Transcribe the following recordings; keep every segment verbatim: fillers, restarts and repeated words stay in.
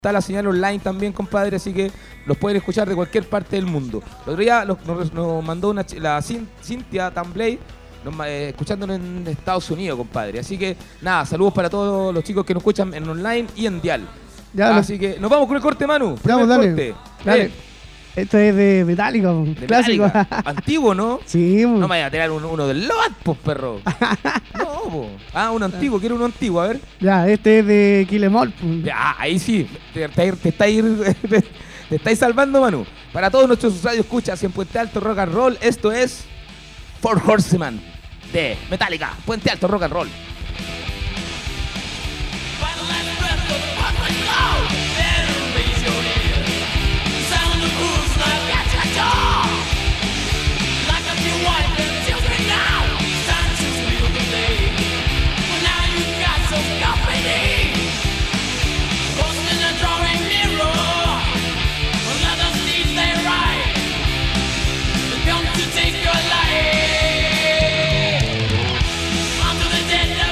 está la señal online también, compadre, así que los pueden escuchar de cualquier parte del mundo. El otro día los- nos, nos mandó una, ch- la Cin- Cintia Tamblay, nos ma- eh, escuchándonos en Estados Unidos, compadre. Así que, nada, saludos para todos los chicos que nos escuchan en online y en dial. Ya, Así que nos vamos con el corte, Manu. Ya, Primer dale. corte. Dale. Eh, Esto es de Metallica, po, de clásico. Metallica. Antiguo, ¿no? Sí, po. No me vaya a tirar un- uno del Load, pues, perro. No, po. Ah, uno antiguo, quiero uno antiguo, a ver. Ya, este es de Kill Em All, po. Ya, ahí sí, te, te, te estáis, te, te estáis salvando, Manu. Para todos nuestros usuarios escuchas en Puente Alto Rock and Roll, esto es Four Horsemen de Metallica, Puente Alto Rock and Roll. Take your life onto the dead.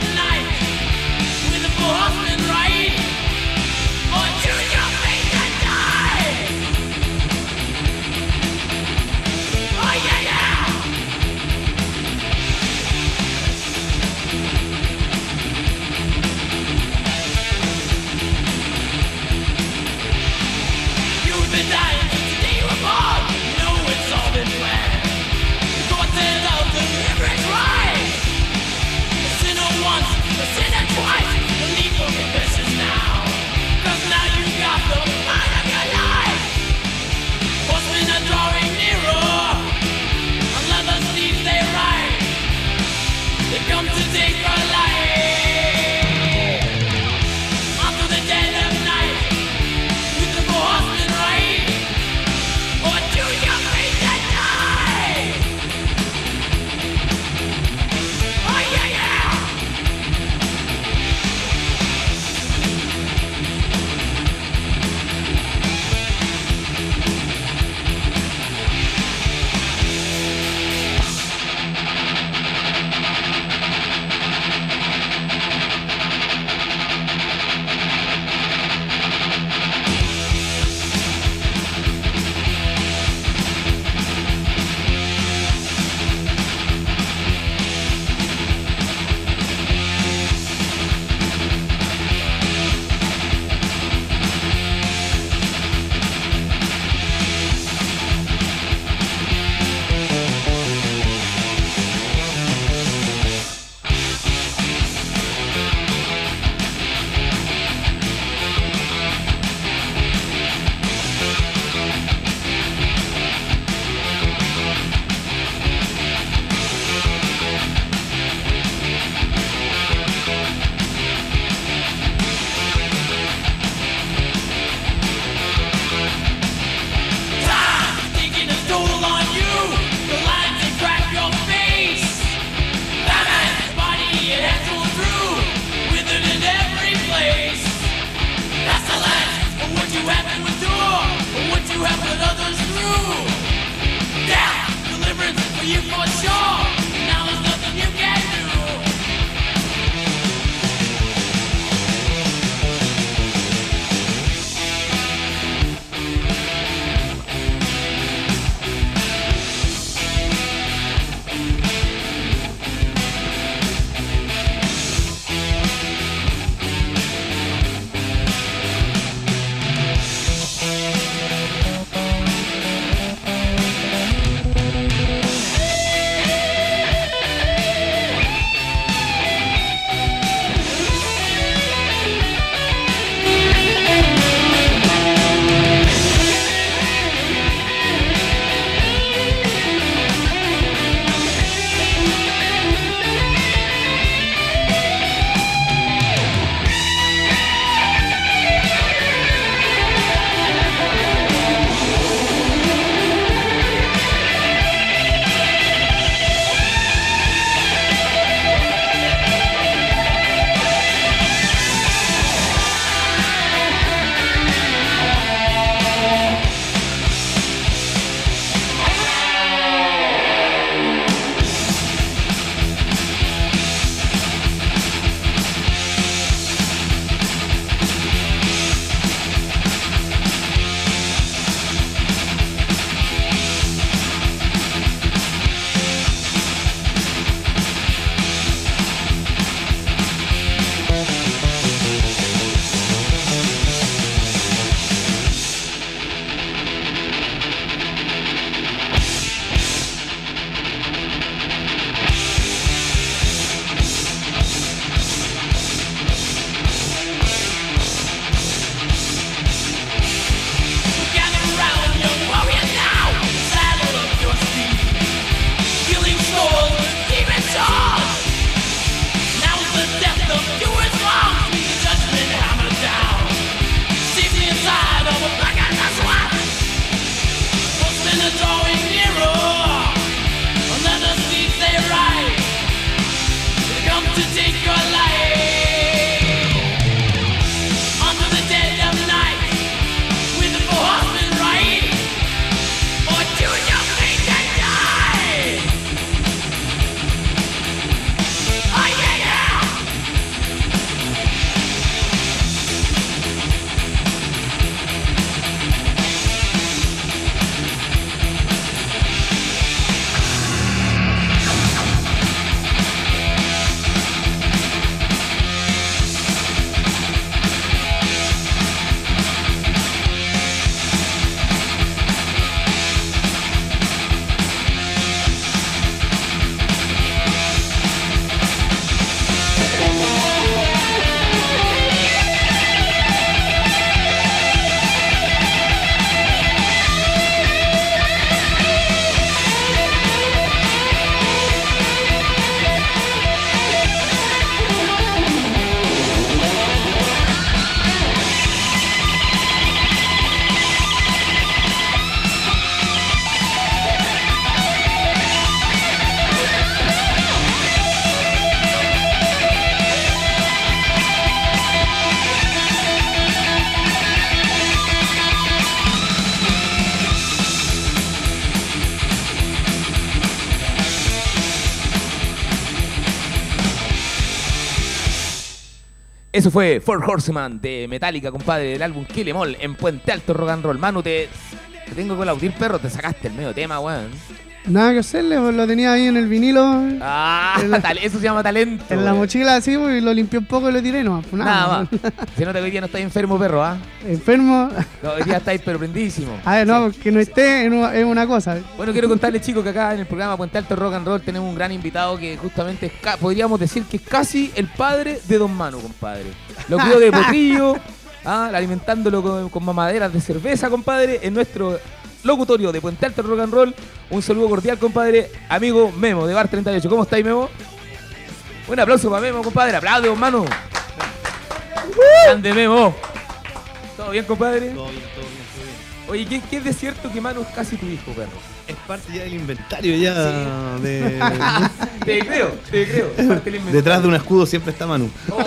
Eso fue Four Horsemen de Metallica, compadre, del álbum Kill 'Em All en Puente Alto Rock and Roll. Manu, te, te tengo que aplaudir, perro, te sacaste el medio tema, weón. Nada que hacerle, pues, lo tenía ahí en el vinilo, Ah, En la- tal- eso se llama talento. en la weón. mochila así, pues, y lo limpié un poco y lo tiré, no, pues Nada nada. más. Se nota que hoy día no estáis enfermo, perro, ¿ah? Enfermo. No, hoy día estáis pero prendísimo. A ver, no, que no esté es una, es una cosa. Bueno, quiero contarles, chicos, que acá en el programa Puente Alto Rock and Roll tenemos un gran invitado que justamente es ca- podríamos decir que es casi el padre de Don Manu, compadre. Lo crió de potrillo, ah, alimentándolo con, con mamaderas de cerveza, compadre, en nuestro locutorio de Puente Alto Rock and Roll. Un saludo cordial, compadre, amigo Memo de Bar treinta y ocho. ¿Cómo estáis, Memo? Un aplauso para Memo, compadre. Aplaude, Don Manu. Grande, Memo. ¿Todo bien, compadre? Todo bien, todo bien, todo bien. Oye, ¿qué, qué es de cierto que Manu es casi tu hijo, perro? Es parte ya del inventario ya de... Te creo, te creo. Es parte del inventario. Detrás de un escudo siempre está Manu. Oh.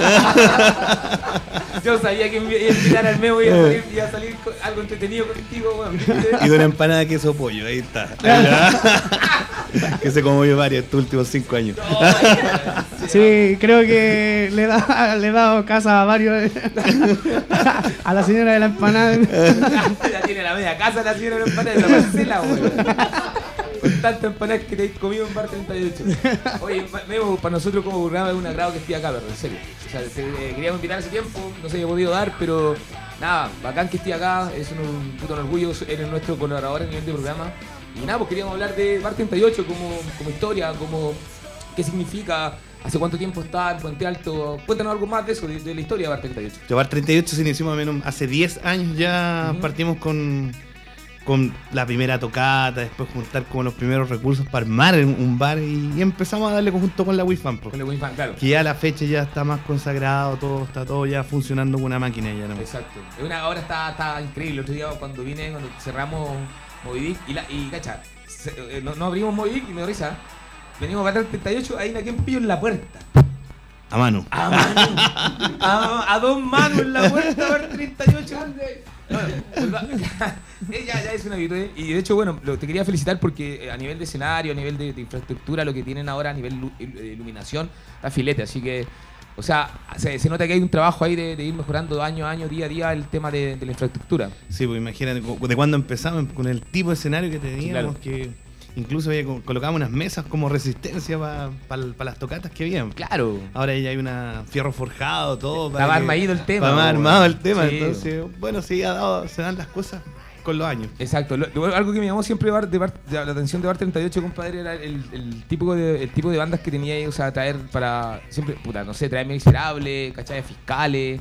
Yo sabía que iba a invitar al Memo y iba a salir, iba a salir con algo entretenido contigo, weón. Y de una empanada de queso pollo, ahí está. Ahí está. Que se comió varios estos últimos cinco años. Sí, creo que le he dado, le he dado casa a varios. A la señora de la empanada. Ya tiene la media casa la señora de la empanada de la parcela, weón. Con tantas empanadas que te he comido en Bar treinta y ocho. Oye, Memo, para nosotros como programa es un agrado que esté acá, perro, en serio. O sea, te, eh, queríamos invitar hace tiempo, no se había podido dar, pero nada, bacán que esté acá, es un, un puto orgullo, eres nuestro colaborador a nivel de programa. Y nada, pues queríamos hablar de Bar treinta y ocho como, como historia, como qué significa, hace cuánto tiempo está en Puente Alto. Cuéntanos algo más de eso, de, de la historia de Bar treinta y ocho. El Bar treinta y ocho se inició más o menos hace diez años ya. Ujú. Partimos con, con la primera tocata, después juntar como los primeros recursos para armar un un bar y, y empezamos a darle junto con la Wi-Fi. Con el Winfan, claro. Que ya a la fecha ya está más consagrado, todo está todo ya funcionando con una máquina ya, ¿no? Exacto. Es una, ahora está, está increíble. El otro día cuando vine, cuando cerramos Movidic y, la, y cacha, se- eh, no, no abrimos Movidic y me dio risa. Venimos para treinta y ocho, hay una quien pillo en la puerta. A mano. A mano. A, a dos manos en la puerta, Bar treinta y ocho. Bueno, eh, ya, ya es un hábito, ¿eh? Y de hecho, bueno, lo- te quería felicitar porque eh, a nivel de escenario, a nivel de, de infraestructura, lo que tienen ahora a nivel lu- de iluminación, está filete. Así que, o sea, se, se nota que hay un trabajo ahí de, de ir mejorando año a año, día a día, el tema de, de la infraestructura. Sí, pues imagínate, cu- de cuando empezamos con el tipo de escenario que teníamos, claro. que incluso había co- colocamos unas mesas como resistencia para las tocatas que habían. Claro. Ahora ya hay una fierro forjado, todo. para Estaba que- armadito el tema. Estaba po, armado el weón. tema, Sí. entonces, bueno, sí, ha dado, se dan las cosas con los años. Exacto. Lo- lo- algo que me llamó siempre de Bar- de Bar- de la atención de Bar treinta y ocho, compadre, era el, el tipo de, el tipo de bandas que tenía ahí, o sea, traer para, siempre, puta, no sé, traer Miserable, ¿cachai? Fiscales,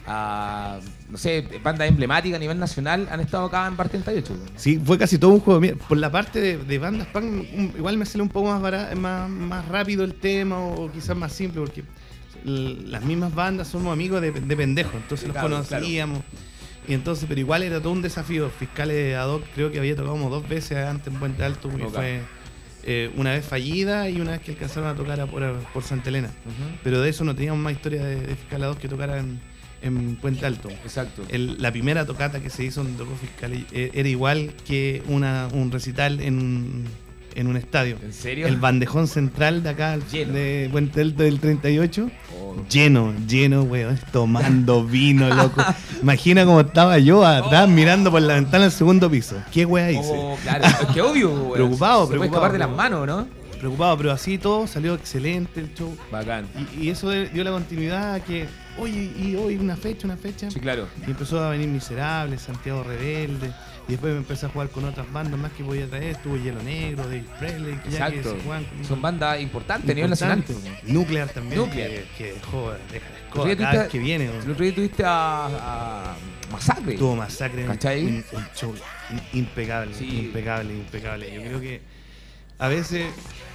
a, no sé, bandas emblemáticas a nivel nacional han estado acá en Bar treinta y ocho. weón. Sí, fue casi todo un juego. Mira, por la parte de, de bandas punk, un- igual me sale un poco más, bara- más, más rápido el tema o quizás más simple, porque l- las mismas bandas somos amigos de, de pendejos, entonces Sí, los claro, conocíamos. Y entonces, pero igual era todo un desafío. Fiscales ad hoc creo que había tocado como dos veces antes en Puente Alto, y Ok. fue eh, una vez fallida y una vez que alcanzaron a tocar a por, por Santa Elena. Pero de eso no teníamos más historia de, de Fiscal ad hoc que tocara en, en Puente Alto. Exacto. El- la primera tocata que se hizo en tocó Fiscal eh, era igual que una, un recital en un, en un estadio. ¿En serio? El bandejón central de acá, Lleno. de Puente Alto del treinta y ocho, Oh. lleno, lleno, weón, tomando vino, loco. Imagina cómo estaba yo atrás Oh. mirando por la ventana del segundo piso. ¿Qué weá hice? Oh, claro. Es que obvio, weón. Preocupado, Se puede preocupado, escapar de las preocupado. manos, ¿no? Preocupado, pero así todo salió excelente el show. Bacán. Y, y eso dio la continuidad a que, oye, y hoy una fecha, una fecha. Sí, claro. Y empezó a venir Miserables, Santiago Rebelde. Y después me empecé a jugar con otras bandas más que podía traer. Estuvo Hielo Negro, David Presley, que ya que Exacto. se juegan. Son bandas importantes a nivel nacional. Importante. Nuclear también. Nuclear. Que, que dejó, deja de Otro día escoba cada tuviste- vez que viene. El otro día tuviste a, a Masacre. Tuvo Masacre. un- ¿Cachai? Un, un show in- impecable, Sí. impecable, impecable. Yo creo que a veces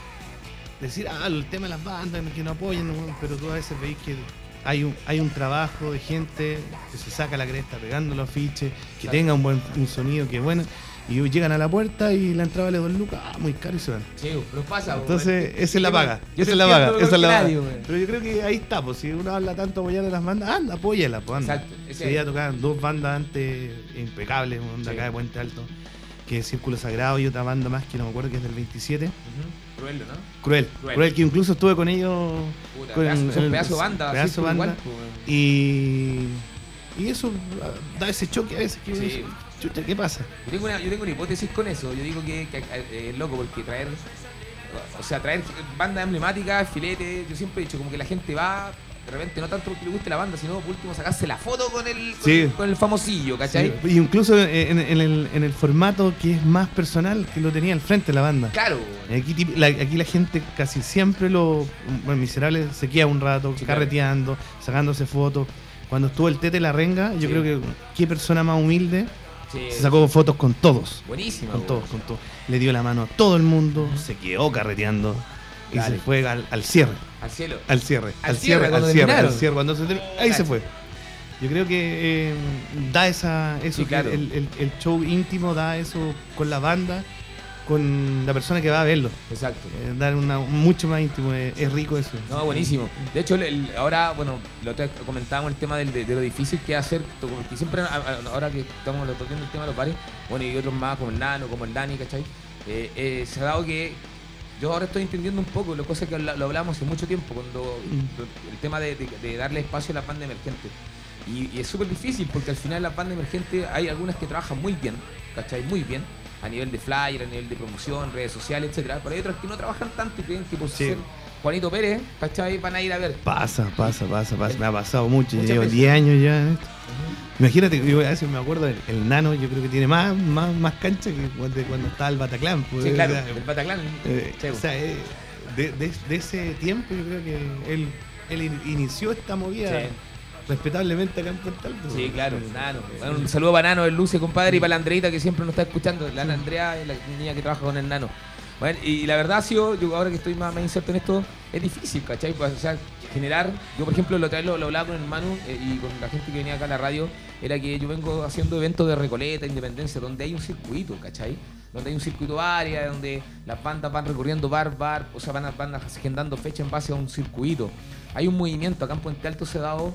decir, ah, el tema de las bandas que no apoyan, no, pero tú a veces veis que hay un, hay un trabajo de gente que se saca la cresta pegando los afiches, que Exacto. tenga un buen un sonido que bueno, y llegan a la puerta y la entrada vale dos lucas, ah, muy caro y se van. Sí, pero pasa. Entonces, weón. esa es la Yo- paga. yo Esa te es la entiendo paga. mejor Esa es la que paga. nadie, weón. Pero yo creo que ahí está, pues si uno habla tanto apoyar a las bandas, anda, apóyalas, pues anda. Exacto, ese Ese día es. tocaban dos bandas antes impecables, una de Sí. acá de Puente Alto, que es Círculo Sagrado y otra banda más que no me acuerdo que es del veintisiete. Ujú. Cruel, ¿no? Cruel. Cruel. Cruel, que incluso estuve con ellos. Puta, con pedazo- son el- pedazo de banda, pedazo así, de banda. igual, pues, weón. Y, y eso ah, da ese choque a veces que Sí. dice, chucha, ¿qué pasa? Yo tengo, una, yo tengo una hipótesis con eso. Yo digo que, que eh, es loco porque traer, o sea, traer bandas emblemáticas, filetes, yo siempre he dicho como que la gente va, de repente no tanto porque le guste la banda, sino por último sacarse la foto con el, con, Sí. con el famosillo, ¿cachai? Sí, y incluso en, en el, en el formato que es más personal que lo tenía al frente la banda. Claro. Aquí, tip- la, aquí la gente casi siempre lo bueno, miserable se queda un rato Sí, claro. carreteando, sacándose fotos. Cuando estuvo el Tete La Renga, yo Sí. creo que qué persona más humilde Sí. se sacó fotos con todos. Buenísima. Con weón. todos, con todos. Le dio la mano a todo el mundo, se quedó carreteando y Dale. se fue al, al cierre. Al cielo. Al cierre, Al al, cierre, cierre, cuando al cierre, al terminaron. cierre. Cuando se terminó, ahí se Cacha. fue. Yo creo que eh, da esa, eso, Sí, claro. que el, el- el show íntimo da eso con la banda, con la persona que va a verlo. Exacto. Eh, dar una mucho más íntimo, eh, es rico eso. No, buenísimo. De hecho, el- el- ahora, bueno, lo otra vez comentábamos el tema del- de, de lo difícil que es hacer, porque siempre, a- a- ahora que estamos tocando el tema de los bares, bueno, y otros más, como el Nano, como el Dani, ¿cachai? Eh, eh, se ha dado que yo ahora estoy entendiendo un poco lo cosa que habla- lo hablamos hace mucho tiempo, cuando el tema de, de- de darle espacio a las bandas emergentes. Y, y es súper difícil porque al final las bandas emergentes hay algunas que trabajan muy bien, ¿cachai? Muy bien, a nivel de flyer, a nivel de promoción, redes sociales, etcétera. Pero hay otras que no trabajan tanto y creen que por Sí. ser Juanito Pérez, ¿cachai? Van a ir a ver. Pasa, pasa, pasa, pasa. Me ha pasado mucho. Muchas Llevo veces. diez años ya en esto. Imagínate, yo a veces me acuerdo, el, el Nano yo creo que tiene más, más, más cancha que cuando, cuando estaba el Bataclan. pues, Sí, claro, o sea, el Bataclan. eh, Sí, o sea, eh, de, de- de ese tiempo yo creo que él, él in- inició esta movida Sí. respetablemente acá en Puerto Alto. Sí, claro, Eh, Nano. eh, Bueno, un saludo para Nano, el Luce, compadre, y para la Andreita que siempre nos está escuchando. La Ana Andrea es la niña que trabaja con el Nano. Bueno, y la verdad ha sido, yo ahora que estoy más, más inserto en esto, es difícil, ¿cachai? Pues, o sea, generar, yo por ejemplo, lo, otra vez lo, lo hablaba con el Manu eh, y con la gente que venía acá a la radio, era que yo vengo haciendo eventos de Recoleta, Independencia, donde hay un circuito, ¿cachai? Donde hay un circuito área, donde las bandas van recorriendo bar, bar, o sea, van, van agendando fecha en base a un circuito. Hay un movimiento acá en Puente Alto se ha dado,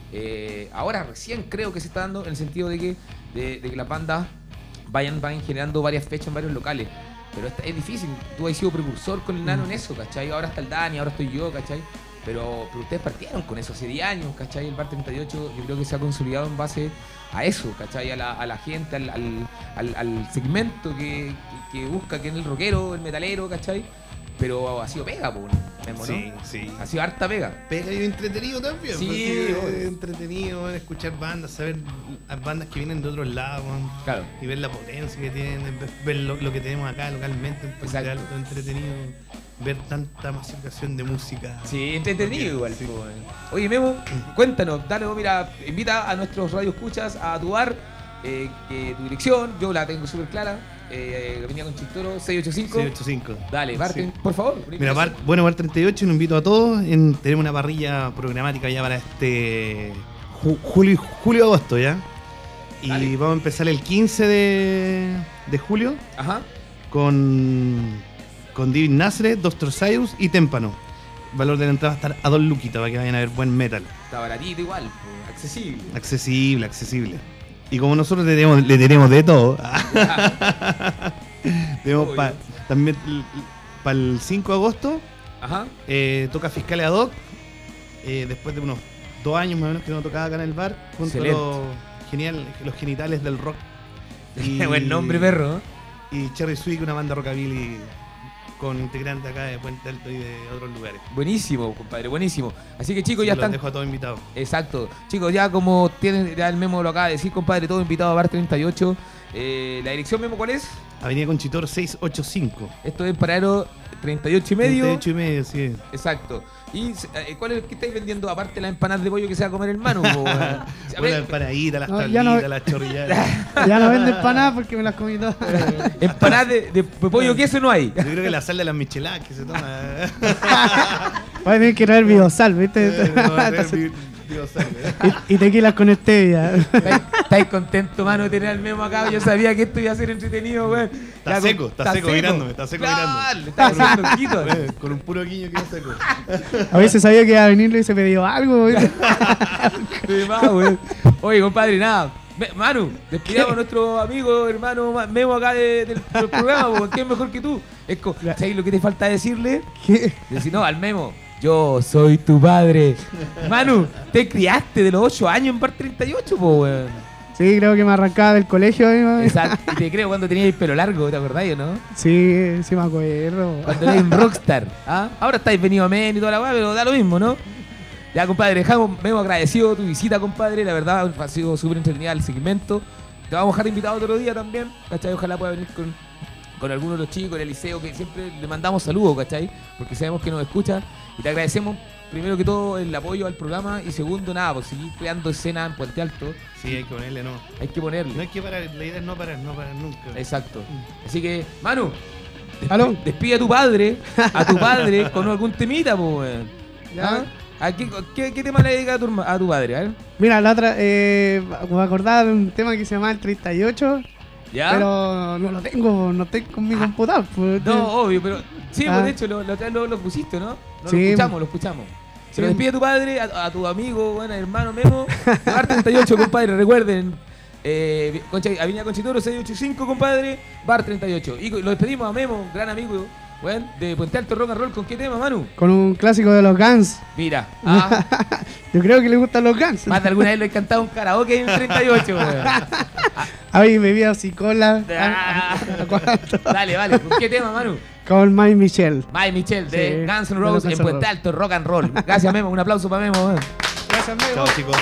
eh, ahora recién creo que se está dando, en el sentido de que, de, de que las bandas vayan, vayan generando varias fechas en varios locales. Pero esta- es difícil, tú has sido precursor con el Nano en eso, ¿cachai? Ahora está el Dani, ahora estoy yo, ¿cachai? Pero, pero ustedes partieron con eso hace diez años, ¿cachai? El Bar treinta y ocho yo creo que se ha consolidado en base a eso, ¿cachai? A la, a la gente, al, al, al- al segmento que, que, que busca, que es el rockero, el metalero, ¿cachai? Pero ha sido pega, po, ¿no? Sí, sí. Ha sido harta pega. Pega y entretenido también. Sí, pues, sí, obvio. entretenido escuchar bandas, saber las bandas que vienen de otros lados, weón, Claro. y ver la potencia que tienen, ver, ver lo, lo que tenemos acá localmente en Puente Exacto. Alto, entretenido, ver tanta masificación de música. Sí, entretenido igual. Sí. po, weón. Oye, Memo, cuéntanos, dale, vos, mira, invita a nuestros radioescuchas a tu bar, eh, que tu dirección, yo la tengo súper clara, eh, Avenida Conchitoro, seiscientos ochenta y cinco. seiscientos ochenta y cinco. Dale, Bar, Sí. por favor. Mira, bar, bueno, Bar treinta y ocho, lo invito a todos. En, tenemos una parrilla programática ya para este ju- julio, julio agosto ya. Y Dale. vamos a empezar el quince de, de julio Ajá. con, con David Nasre, Doctor Cyrus y Témpano. El valor de la entrada va a estar a dos luquitas para que vayan a ver buen metal. Está baratito igual, po, accesible. Accesible, accesible. Y como nosotros le tenemos, le tenemos de todo, tenemos pa- Obvio. también para el cinco de agosto Ajá. eh, toca Fiscal ad hoc, eh, después de unos dos años más o menos que no tocaba acá en el bar, junto Excelente. a los, genial, los genitales del rock. Qué buen nombre, perro. ¿eh? Y Cherry Sweet, una banda rockabilly con integrantes acá de Puente Alto y de otros lugares. Buenísimo, compadre, buenísimo. Así que chicos, Sí, ya los están. dejo a todos invitados. Exacto. Chicos, ya como tienen, ya el Memo lo acaba de decir, compadre, todo invitado a Bar treinta y ocho. Eh, ¿La dirección, Memo, cuál es? Avenida Conchitor seiscientos ochenta y cinco. Esto es Pararo treinta y ocho y medio. treinta y ocho y medio, sí. Exacto. ¿Y eh, cuál es el que estáis vendiendo aparte la empanada de pollo que se va a comer el Manu? po, weón? A Bueno, ver, las paraditas, las No, tablitas, ya no- las chorrilladas. Ya no venden empanadas porque me las comí todas. empanadas de, de pollo queso no hay. Yo creo que la sal de las micheladas que se toma. Voy a tener que traer biosal, ¿viste? Eh, no, no, Dios, Dios salve. y, y tequilas con stevia. ¿Estáis, estáis contento, mano, de tener al Memo acá? Yo sabía que esto iba a ser entretenido, weón. Está Ya, seco, está seco mirándome, está seco Claro, mirándome. le está haciendo ojitos. Eh, Con un puro guiño que no seco. A veces sabía que iba a venir y se pidió algo. ¿viste? De más, weón. Oye, compadre, nada. Me- Manu, despidamos a nuestro amigo, hermano Ma- Memo acá de- del, del programa, porque es mejor que tú. Es co- ¿Sabes lo que te falta decirle? ¿Qué? Decir, no, al Memo, yo soy tu padre. Manu, te criaste de los ocho años en Bar treinta y ocho, po, weón. Sí, creo que me arrancaba del colegio. ¿eh? Exacto, y te creo cuando tenías el pelo largo, ¿te acordás, o no? Sí, sí me acuerdo. Cuando eres un rockstar. ¿Ah? Ahora estáis venido a Men y toda la weá, pero da lo mismo, ¿no? Ya, compadre, dejamos, me hemos agradecido tu visita, compadre. La verdad, ha sido súper entretenida el segmento. Te vamos a dejar invitado otro día también, ¿cachai? Ojalá pueda venir con, con algunos de los chicos en el liceo, que siempre le mandamos saludos, ¿cachai? Porque sabemos que nos escuchan. Y te agradecemos, primero que todo, el apoyo al programa. Y segundo, nada, por seguir creando escena en Puente Alto. Sí, hay que ponerle, no. Hay que ponerle. No hay que parar, la idea es no parar, no parar nunca. Exacto. Así que, Manu, despi- ¿Aló? despide a tu padre, a tu padre con algún temita, pues, weón. Ya. ¿Ah? ¿A qué, qué, qué tema le dedicas a tu, herma- a tu padre? A ver. Mira, la otra, eh, me acordaba de un tema que se llama el treinta y ocho, ¿Ya? pero no lo tengo, no tengo con mi computador. Pues, No, obvio, pero. Sí, Ah. pues de hecho lo, lo, lo- lo pusiste, ¿no? Lo, Sí. lo escuchamos, lo escuchamos. Se Sí. lo despide a tu padre, a, a tu amigo, bueno, hermano Memo. Bar treinta y ocho, compadre, recuerden. Eh, Concha, Avenida Conchitoro, seiscientos ochenta y cinco, compadre. Bar treinta y ocho. Y lo despedimos a Memo, gran amigo, bueno, de Puente Alto Rock and Roll. ¿Con qué tema, Manu? Con un clásico de los Guns. Mira, ah, Yo creo que le gustan los Guns. más de alguna vez lo he cantado un karaoke en el treinta y ocho, weón. Ay, bebida psicola. Ah. ¿A cuánto? Dale, vale. ¿Con qué tema, Manu? Con Mike Michelle. Mike Michel de Sí, Guns N' de los Roses Guns en N' Puente Roses. Alto Rock and Roll. Gracias, Memo. Un aplauso para Memo, weón. Gracias, Chao, chicos.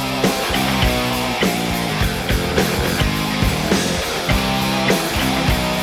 Thank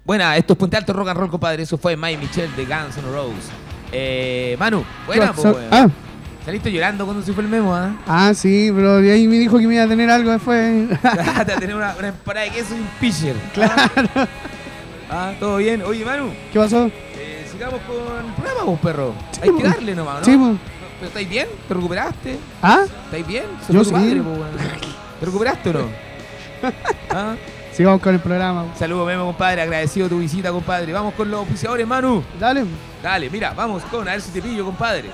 Buena, esto es Puente Alto Rock and Roll, compadre. Eso fue Mike Michelle de Guns N' Roses. Eh, Manu, buena, So- pues, weón. ah, Saliste llorando cuando se fue el memo, ¿ah? ah, sí, pero de ahí me dijo que me iba a tener algo después. Te va a tener una, una empanada de queso y un pitcher. Claro. Ah, todo bien. Oye, Manu, ¿Qué pasó? eh, sigamos con el programa, vos, perro. Sí, Hay que pues. darle nomás, ¿no? Sí, pues. ¿Pero estáis bien? ¿Te recuperaste? ¿Ah? ¿Estáis bien? Se Yo fue tu sí. padre, po, weón. ¿Te recuperaste o no? ¿Ah? Sigamos con el programa. Saludos, Memo, compadre. Agradecido tu visita, compadre. Vamos con los oficiadores, Manu. Dale. Dale, mira, vamos con, a ver si te pillo, compadre.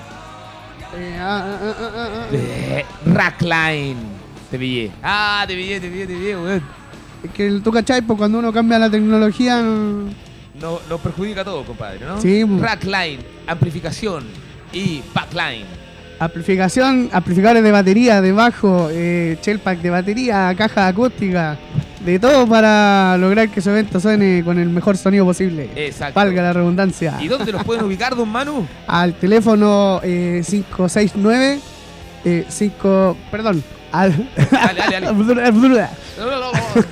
Eh, ah, ah, ah, ah, ah. Eh, Rackline. Te pillé. Ah, te pillé, te pillé, te pillé, weón. Es que el- tú cachai, pues cuando uno cambia la tecnología. No... No, nos perjudica a todos, compadre, ¿no? Sí, pues. Rackline, amplificación y backline. Amplificación, amplificadores de batería, de bajo, eh, shell pack de batería, caja acústica, de todo para lograr que su evento suene con el mejor sonido posible. Exacto. Valga la redundancia. ¿Y dónde los pueden ubicar, don Manu? Al teléfono eh, cinco seis nueve, eh, cinco, perdón, al, Dale, dale, dale. No, no, no.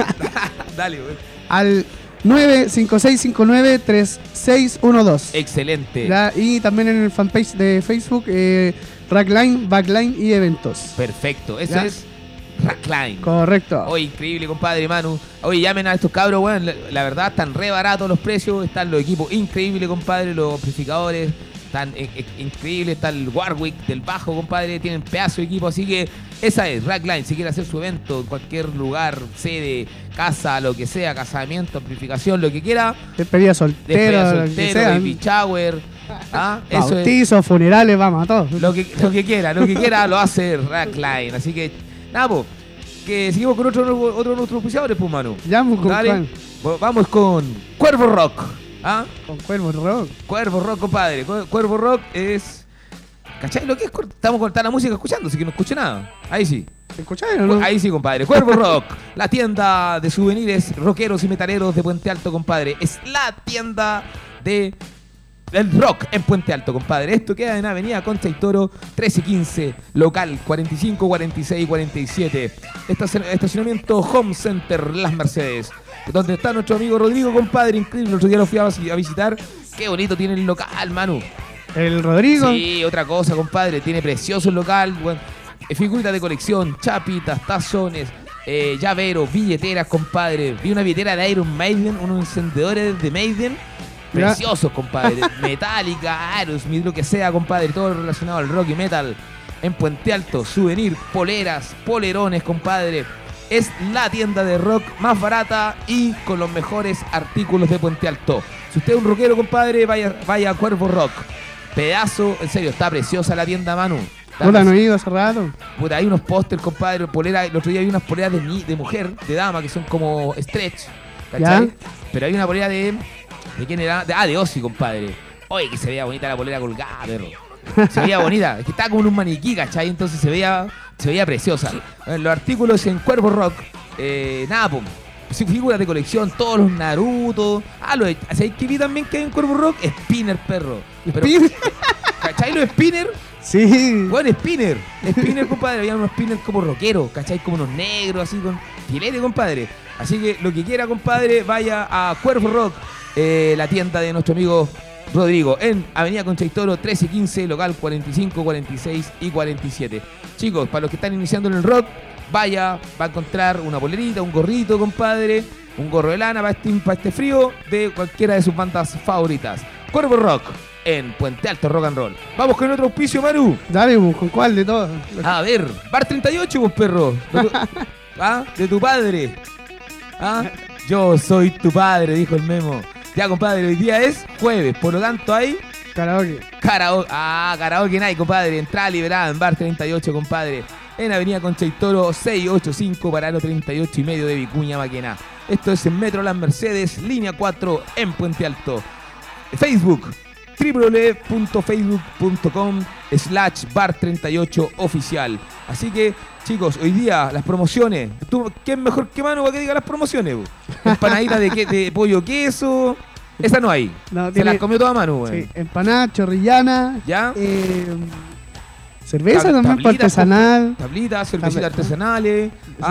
Dale, weón. al nueve cinco seis cinco nueve tres seis uno dos. Excelente. Ya, y también en el fanpage de Facebook, eh, Rackline, Backline y Eventos. Perfecto. Eso Ya. es Rackline. Correcto. Oye, increíble, compadre Manu. Oye, llamen a estos cabros, weón. La, la verdad, están re baratos los precios. Están los equipos increíbles, compadre. Los amplificadores están eh, eh, increíbles. Está el Warwick del bajo, compadre. Tienen pedazo de equipo. Así que esa es Rackline. Si quiere hacer su evento en cualquier lugar, sede, casa, lo que sea, casamiento, amplificación, lo que quiera. Despedida soltera, Despedida lo que soltero, sea. baby shower. Ah, eso es. Bautizos, funerales, vamos a todos. Lo que, lo que quiera, lo que quiera lo hace Rackline. Así que, nada, po, que seguimos con otro, otro de nuestros auspiciadores, pues, Manu. Ya, pues, con Dale. Juan. Bueno, vamos con Cuervo Rock. ¿Ah? Con Cuervo Rock. Cuervo Rock, compadre. Cu- Cuervo Rock es. ¿Cachai lo que es? Estamos con toda la música escuchando, así que no escucho nada. Ahí sí. ¿Escucháis o no? Ahí sí, compadre. Cuervo Rock, la tienda de souvenirs rockeros y metaleros de Puente Alto, compadre. Es la tienda de el rock en Puente Alto, compadre. Esto queda en Avenida Concha y Toro, trece quince, local cuarenta y cinco, cuarenta y seis, cuarenta y siete. Estacion- Estacionamiento Home Center Las Mercedes, donde está nuestro amigo Rodrigo, compadre. Increíble, el otro día lo fui a a visitar. Qué bonito tiene el local, Manu. El Rodrigo. Sí, otra cosa, compadre. Tiene precioso el local. Bueno, eh, figuritas de colección, chapitas, tazones, eh, llaveros, billeteras, compadre. Vi una billetera de Iron Maiden, unos encendedores de Maiden. Ya. Preciosos, compadre. Metallica, Aerosmith, lo que sea, compadre. Todo relacionado al rock y metal. En Puente Alto, souvenir, poleras, polerones, compadre. Es la tienda de rock más barata y con los mejores artículos de Puente Alto. Si usted es un rockero, compadre, vaya, vaya a Cuervo Rock. Pedazo, en serio, está preciosa la tienda, Manu. Está No la han preci- oído hace rato. Puta, hay unos pósters, compadre, polera. El otro día vi unas poleras de, ni- de mujer, de dama, que son como stretch. ¿Cachai? Ya. Pero hay una polera de. ¿De quién era? De- ah, de Ozzy, compadre. Oye, que se veía bonita la polera colgada, perro. Se veía bonita. Es que estaba como en un maniquí, ¿cachai? Entonces se veía, se veía preciosa. Eh, Los artículos en Cuervo Rock. Eh, nada, pum. Sí, figuras de colección, todos los Naruto. Ah, los. ¿Sabéis que vi también que hay en Cuervo Rock? Spinner, perro. Pero, Spinner. ¿cachai los Spinner? Sí. Bueno, Spinner. Spinner, compadre. Había unos Spinner como rockeros, ¿cachai? Como unos negros, así con filete, compadre. Así que lo que quiera, compadre, vaya a Cuervo Rock, eh, la tienda de nuestro amigo Rodrigo, en Avenida Concha y Toro, trece quince, local cuarenta y cinco, cuarenta y seis y cuarenta y siete. Chicos, para los que están iniciando en el rock, vaya, va a encontrar una polerita, un gorrito, compadre, un gorro de lana para este, para este frío de cualquiera de sus bandas favoritas. Cuervo Rock, en Puente Alto Rock and Roll. Vamos con otro auspicio, Manu. Dale, pues, ¿con cuál de todos? A ver, Bar treinta y ocho, vos, perro. De tu, ¿ah? De tu padre. ¿Ah? Yo soy tu padre, dijo el Memo. Ya, compadre, hoy día es jueves, por lo tanto hay Karaoke. karaoke. Ah, karaoke night, compadre. Entrada liberada en Bar treinta y ocho, compadre. En Avenida Concha y Toro, seiscientos ochenta y cinco, Parano treinta y ocho y medio de Vicuña, Maquena. Esto es en Metro Las Mercedes, línea cuatro, en Puente Alto. Facebook, w w w punto facebook punto com slash bar treinta y ocho oficial. Así que, chicos, hoy día las promociones. ¿Tú, ¿Quién mejor que Manu para que diga las promociones? Bu? Empanadita de, que- de pollo queso. Esa no hay. No, Se tiene- las comió toda Manu, güey. Sí, empanada, chorrillana. ¿Ya? eh, cerveza Tab- también, tablitas, artesanal. Tablitas, cervecitas Tablet- artesanales. Ah,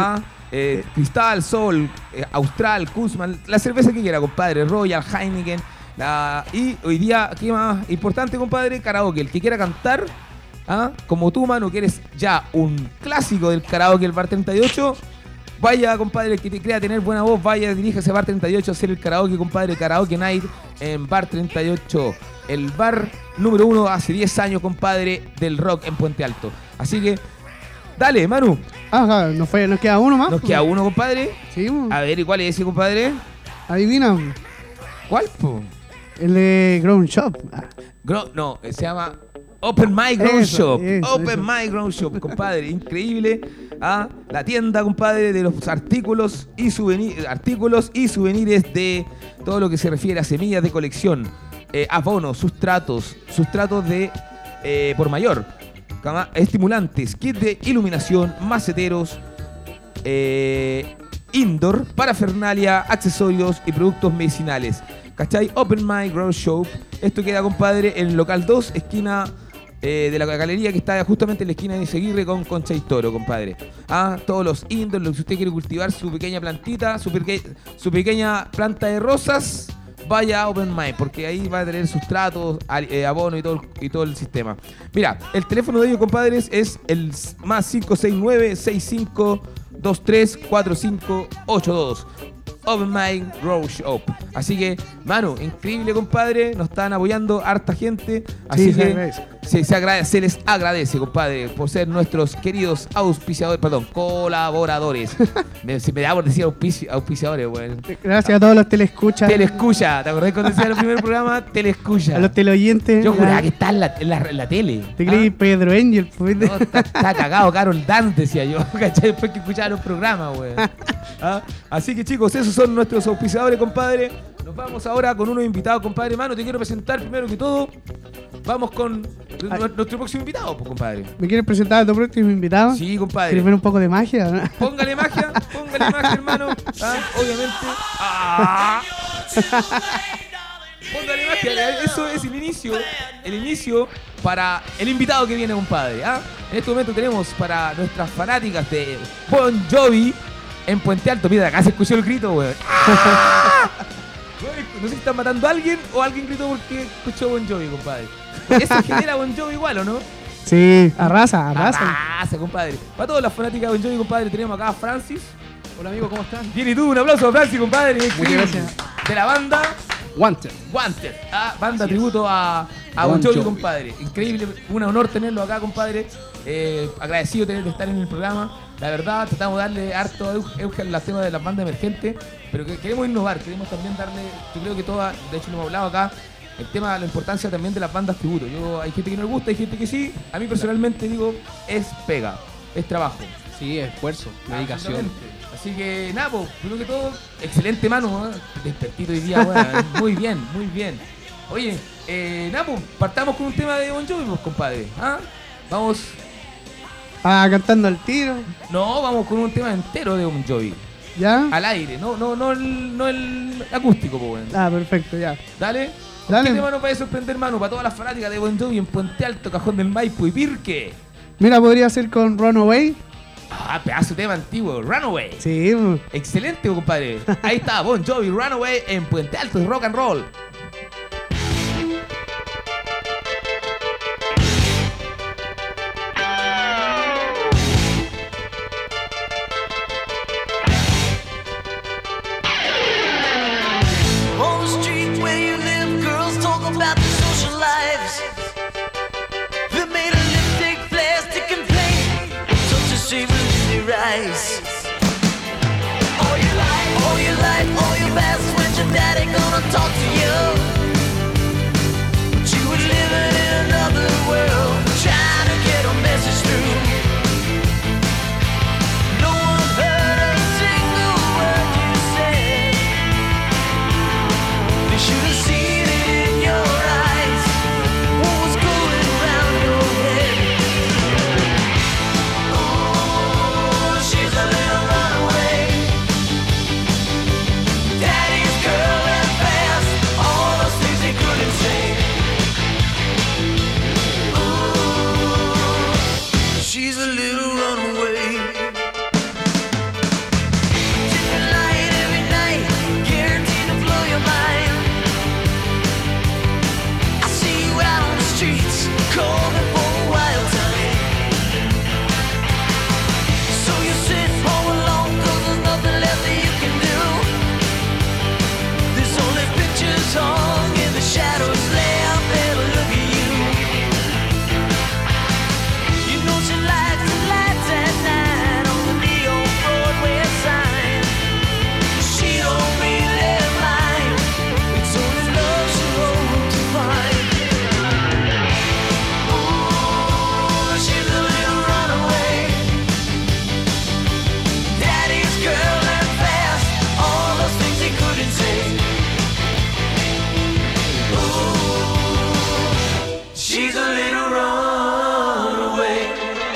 eh, Cristal, Sol, eh, Austral, Kuzman, la cerveza que quiera, compadre, Royal, Heineken. La, y hoy día, ¿qué más importante, compadre? Karaoke. El que quiera cantar, ¿ah? Como tú, mano, que eres ya un clásico del karaoke, el Bar treinta y ocho. Vaya, compadre, el que te crea tener buena voz, vaya, diríjase a Bar treinta y ocho a hacer el karaoke, compadre. Karaoke Night en Bar treinta y ocho. El bar número uno hace diez años, compadre, del rock en Puente Alto. Así que, dale, Manu. Ah, nos, fue, nos queda uno más. Nos queda uno, compadre. Sí, po. A ver, ¿y cuál es ese, compadre? Adivina. ¿Cuál, po? El de Grown Shop. Ah. Gro- no, se llama Open My Grown Eso, Shop. eso, Open eso. My Grown Shop, compadre. Increíble. ¿Ah? La tienda, compadre, de los artículos y, souvenir, artículos y souvenirs de todo lo que se refiere a semillas de colección, eh, abonos, sustratos, sustratos de eh, por mayor, cama- estimulantes, kit de iluminación, maceteros, eh, indoor, parafernalia, accesorios y productos medicinales. ¿Cachai? Open My Grow Shop. Esto queda, compadre, en el local dos, esquina eh, de la galería que está justamente en la esquina de Seguirre con Concha y Toro, compadre. Ah, todos los indoor, lo que usted quiere cultivar, su pequeña plantita, su, peque- su pequeña planta de rosas, vaya a Open My, porque ahí va a tener sustratos, al- eh, abono y todo, el- y todo el sistema. Mira, el teléfono de ellos, compadres, es el más cinco seis nueve, seis cinco dos tres, cuatro cinco ocho dos. Open My Grow Shop. Así que, mano, increíble, compadre. Nos están apoyando harta gente. Así Sí, se que agradece. se, se agrade- se les agradece, compadre, por ser nuestros queridos auspiciadores, perdón, colaboradores. me, se me da por decir auspici- auspiciadores, weón. Gracias a todos los telescuchas. Telescucha, ¿te acordás cuando decía el primer programa? Telescucha. A los teleoyentes. Yo juraba Ah, que está en la, en la, en la tele. Te creí ¿Ah? Pedro Angel. Pues, No, está, está cagado Carol Dance, decía yo, ¿cachai? Después que escuchaba los programas, weón. ¿Ah? Así que, chicos, esos son nuestros auspiciadores, compadre. Nos vamos ahora con unos invitados, compadre. Mano, te quiero presentar primero que todo. Vamos con Ay. nuestro próximo invitado, pues, compadre. ¿Me quieres presentar a tu próximo invitado? Sí, ¿Quieres compadre. ver un poco de magia? ¿No? Póngale magia, póngale magia, hermano. ¿Ah? Obviamente. ¡Ah! Póngale magia. Eso es el inicio. El inicio para el invitado que viene, compadre. ¿Ah? En este momento tenemos para nuestras fanáticas de Bon Jovi en Puente Alto. Mira, acá se escuchó el grito, weón. ¡Ah! No sé si están matando a alguien o alguien gritó porque escuchó Bon Jovi, compadre. Eso genera Bon Jovi igual, ¿o no? Sí, arrasa, arrasa. Arrasa, compadre. Para todas las fanáticas de Bon Jovi, compadre, tenemos acá a Francis. Hola amigo, ¿cómo estás? Bien, y tú, un aplauso a Francis, compadre. Increíble. gracias. De la banda Wanted. Wanted. Ah, banda Así es. tributo a, a Bon Bon Jovi, Jovi. compadre. Increíble, un honor tenerlo acá, compadre. Eh, agradecido tener de estar en el programa. La verdad, tratamos de darle harto a Euge- Euge en los temas de las bandas emergentes, pero que queremos innovar, queremos también darle, yo creo que todas, de hecho lo hemos hablado acá, el tema de la importancia también de las bandas tributo. Yo, hay gente que no le gusta, hay gente que sí. A mí personalmente digo, es pega, es trabajo. Sí, esfuerzo, dedicación. Absolutamente. Así que nada, pues, primero que todo, excelente mano, ¿eh? Despertito hoy día, bueno, muy bien, muy bien. Oye, eh, nada, pues, partamos con un tema de Bon Jovi, pues, compadre. ¿Ah? Vamos, Ah, cantando al tiro. no, vamos con un tema entero de Bon Jovi. ¿Ya? Al aire, no, no, no el, no el acústico, pues, bueno. Ah, perfecto, ya. Dale. ¿Con Dale. ¿Qué tema nos va a sorprender, mano? Para todas las fanáticas de Bon Jovi en Puente Alto, Cajón del Maipo y Pirque. Mira, podría ser con Runaway. Ah, pedazo de tema antiguo, Runaway. Sí, pues. Excelente, compadre. Ahí está, Bon Jovi, Runaway en Puente Alto de Rock and Roll. On the street where you live, girls talk about their social lives. They made a lipstick, plastic, and paint. Such a shame in their eyes. All your life, all your life, all your past. When's your daddy gonna talk to you? But you were living in another world, trying to get a message through. No one heard a single word you said. They should have seen it in your eyes. What was going around your head? Oh, she's a little runaway. Daddy's girl and fast. All the She's a little runaway.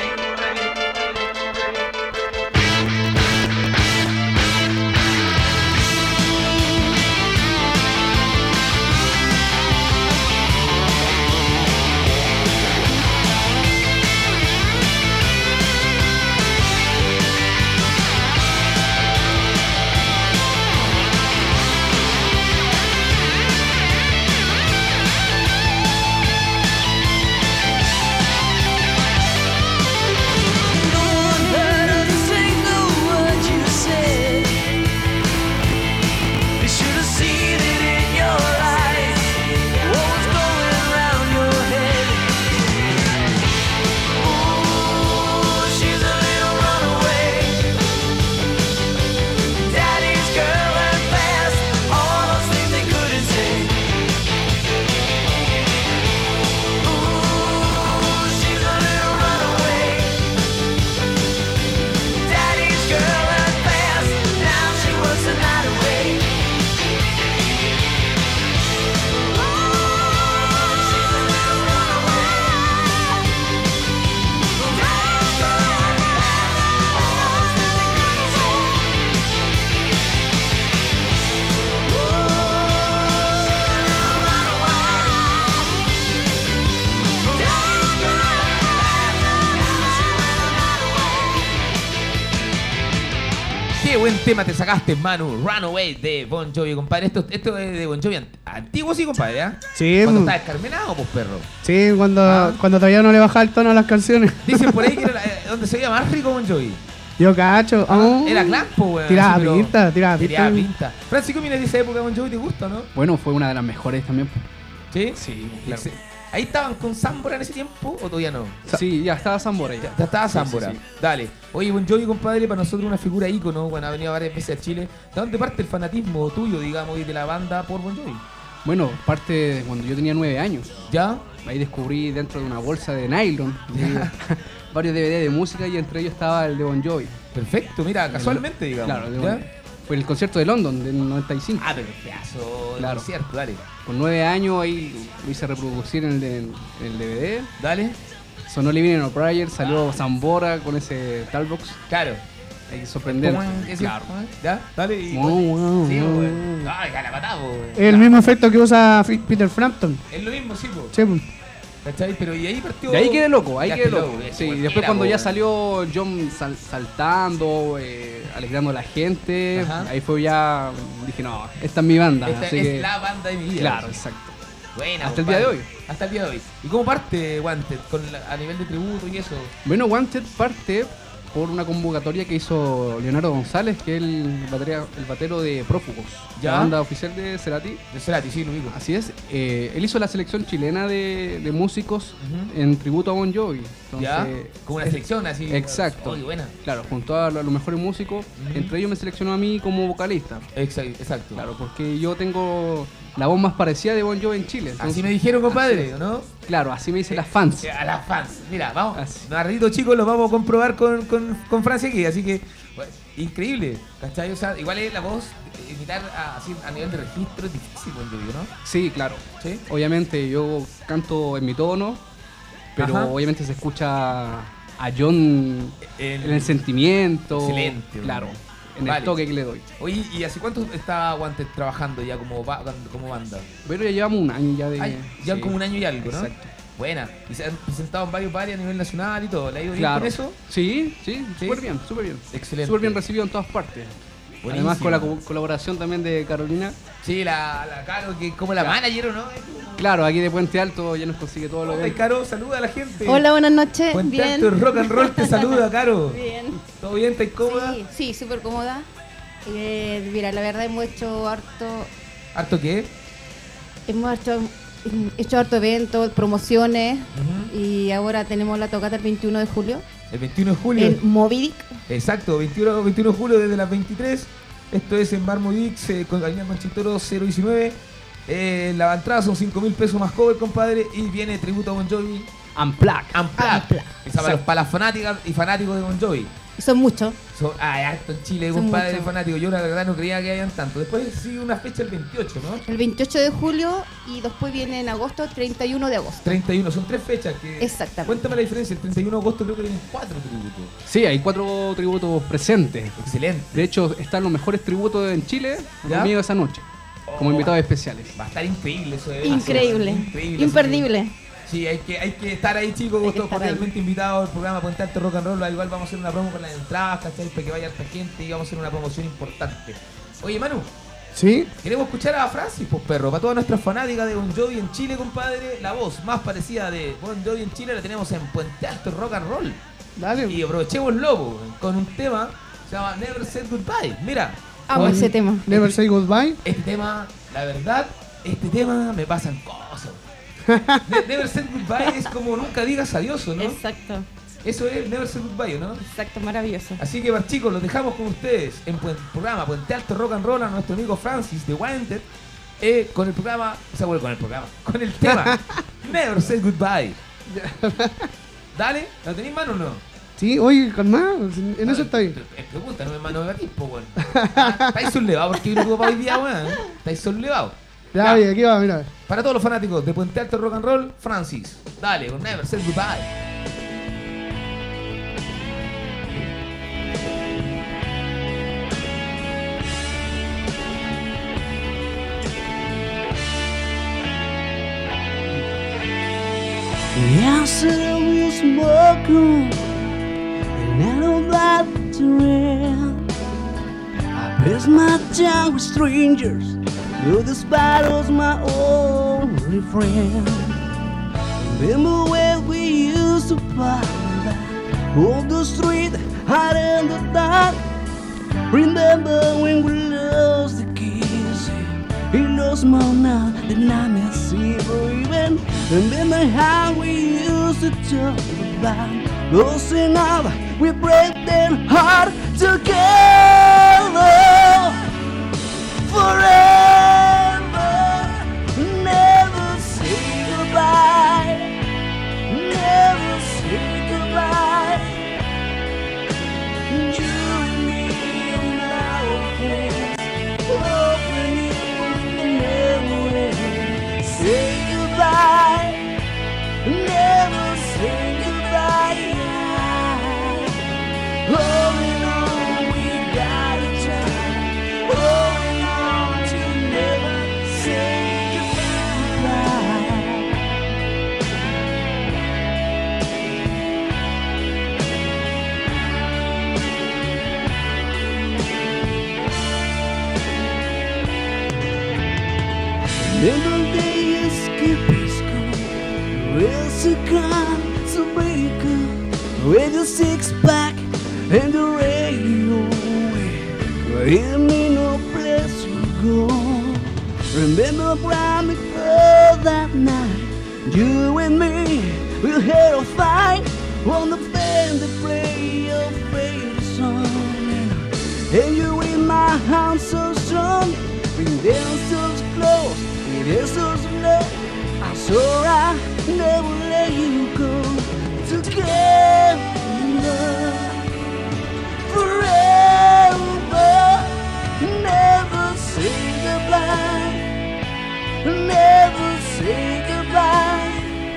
Qué buen tema te sacaste, Manu. Runaway de Bon Jovi, compadre. Esto, esto es de Bon Jovi ant- antiguo, sí, compadre, ¿eh? Sí, Cuando mm. está descarmenado, pues, perro. Sí, cuando, Ah. cuando todavía no le bajaba el tono a las canciones. Dicen por ahí que era la- eh, donde se veía más rico Bon Jovi. Yo cacho. Ah, oh. Era Clampo, weón. Tiraba así, pero- pinta, tiraba Tiraba pinta. pinta. Francisco, mira, de esa época Bon Jovi, ¿te gusta, no? Bueno, fue una de las mejores también. ¿Sí? Sí, claro. Sí. ¿Ahí estaban con Zambora en ese tiempo o todavía no? Sí, ya estaba Zambora Ya, ya. ya estaba Sí, Zambora. sí, sí. Dale. Oye, Bon Jovi, compadre, para nosotros una figura ícono. Bueno, ha venido varias veces a Chile. ¿De dónde parte el fanatismo tuyo, digamos, y de la banda por Bon Jovi? Bueno, parte de cuando yo tenía nueve años. ¿Ya? Ahí descubrí dentro de una bolsa de nylon de- varios D V D de música y entre ellos estaba el de Bon Jovi. Perfecto, mira, casualmente, digamos. Claro, de ¿Ya? Bon- fue el concierto de London del noventa y cinco. Ah, pero pedazo de Claro. concierto, dale. Con nueve años ahí lo hice reproducir en el, de- en el D V D. Dale. Sonó Living in a Prayer, salió Zambora con ese Talbox. Claro. Hay que sorprender. Ese- Claro. ¿Ya? Dale. Y, Wow, wow, sí, wow. weón. Ay, calapatado, weón. El mismo efecto que usa Fi- Peter Frampton. Es lo mismo, sí, po. Sí, pues. ¿Cachai? Pero y ahí partió. De ahí quedé loco, ahí Ya quedé quedó loco. loco, Sí, cualquiera, después cuando po, ya weón. salió John sal- saltando, eh, alegrando a la gente, Ajá. ahí fue ya, dije, no, esta es mi banda. Esta así es que, la banda de mi vida. claro, así. exacto. Buena, Hasta el compadre. día de hoy. Hasta el día de hoy. ¿Y cómo parte Wanted? Con la- a nivel de tributo y eso. Bueno, Wanted parte por una convocatoria que hizo Leonardo González, que es el, batería- el batero de Prófugos, Ya. la banda oficial de Cerati. De Cerati, sí, lo digo. Así es, eh, él hizo la selección chilena de, de músicos Ujú. en tributo a Bon Jovi. ¿Ya? Entonces, Como una selección así. Exacto. Oye, buena. Claro, junto a lo- los mejores músicos, Ujú. entre ellos me seleccionó a mí como vocalista. Exacto. exacto. Claro, porque yo tengo la voz más parecida de Bon Jovi en Chile. Así entonces- me dijeron, compadre, ¿o no? Claro, así me dicen las fans. Eh, A las fans. Mira, vamos. Así. Más ratito, chicos, lo vamos a comprobar con, con, con Francia aquí. Así que, bueno, increíble. ¿Cachai? O sea, igual es la voz, eh, imitar a, así, a nivel de registro es difícil, Bon Jovi, ¿no? Sí, claro. Sí. Obviamente yo canto en mi tono, pero Ajá. obviamente se escucha a John El- en el sentimiento. Excelente, Claro, bueno. en Vale. el toque que le doy. Oye, ¿y hace cuánto está Wanted trabajando ya como, ba- como banda? Pero ya llevamos un año ya de... Ay, ya sí. como un año y algo, ¿no? Exacto. Buena. Y se han presentado en varios bares a nivel nacional y todo. ¿Le ha ido bien Claro. con eso? Sí, sí, Sí. súper bien, súper bien. Excelente. Súper bien recibido en todas partes. Buenísimo. Además con la co- colaboración también de Carolina. Sí, la, la Caro, que es como la Claro. manager, ¿o no? Claro, aquí de Puente Alto ya nos consigue todo lo Hola, que... Caro, saluda a la gente. Hola, buenas noches. Puente Bien. Alto Rock and Roll te saluda, Caro. Bien. ¿Todo bien? ¿Estás cómoda? Sí, sí, súper cómoda. Eh, mira, la verdad hemos hecho harto, ¿Harto qué? hemos hecho, hecho harto eventos, promociones Ujú. y ahora tenemos la tocata el veintiuno de julio El veintiuno de julio. en Movidic. Exacto, veintiuno, veintiuno de julio desde las veintitrés. Esto es en Marmodix, eh, con Avenida Conchitoro cero diecinueve. Eh, la entrada son cinco mil pesos más cover, compadre. Y viene tributo a Bon Jovi. Unplugged. Unplugged. Esa para, los- para las fanáticas y fanáticos de Bon Jovi. Son muchos. Son, ah, hay harto en Chile, Son compadre, muchos. fanático. Yo la verdad no creía que hayan tanto. Después sigue una fecha el veintiocho, ¿no? El veintiocho de julio y después viene en agosto, treinta y uno de agosto. treinta y uno, son tres fechas. Que... Exactamente. Cuéntame la diferencia. El treinta y uno de agosto creo que tienen cuatro tributos. Sí, hay cuatro tributos presentes. Excelente. De hecho, están los mejores tributos en Chile ¿Ya? conmigo esa noche, como Oh, invitados especiales. Va a estar increíble eso. De Increíble. Increíble. Imperdible. Sí, hay que, hay que estar ahí, chicos, Hay que todos estar ahí. cordialmente invitados al programa Puente Alto Rock and Roll. Al igual vamos a hacer una promo con las entradas, ¿cachai? Para que vaya harta gente y vamos a hacer una promoción importante. Oye, Manu, ¿Sí? queremos escuchar a Francis, pues perro. Para todas nuestras fanáticas de Bon Jovi en Chile, compadre, la voz más parecida de Bon Jovi en Chile la tenemos en Puente Alto Rock and Roll. Dale. Y aprovechémoslo po, con un tema que se llama Never Said Goodbye. Mira, Amo Con ese tema. Never Say Goodbye. este tema, la verdad, este tema me pasan cosas. Ne- Never Said Goodbye es como nunca digas adiós, ¿o ¿no? Exacto. Eso es Never Said Goodbye, ¿o ¿no? Exacto, maravilloso. Así que, pues, chicos, los dejamos con ustedes en el programa Puente Alto Rock and Roll a nuestro amigo Francis de Wanted eh, con el programa, o sea, bueno, con el programa, con el tema Never Said Goodbye. Dale, ¿lo tenéis mano o no? Sí, oye, calma, en eso estoy. Es pregunta, no me mano de tipo, weón. Ah, Estáis sublevados porque yo no puedo para hoy día, weón. Estáis sublevados. Ya, oye, aquí va, mira. Para todos los fanáticos de Puente Alto Rock and Roll, Francis. Dale, con Never Said Goodbye. Yes, I will smoke on, and I don't like to rent. I pass my time with strangers, though this battle's my only friend. Remember when we used to party on the street, hide in the dark. Remember when we lost the keys, he lost more now than I may see for even. Remember how we used to talk about losing up, we break them heart together forever. Never say goodbye, never say goodbye. You and me and our friends, hoping you never say goodbye. Never say goodbye. Holding on, we gotta try. Holding on to never say goodbye. Remember the escape school, where's a gun to make up, with a six pack and the radio, there me no place to go. Remember right before that night, you and me, we had a fight on the band to play your favorite song, and you in my arms so strong, we dance so close, we dance so slow. I swore I never let you go. Together forever, never say goodbye, never say goodbye.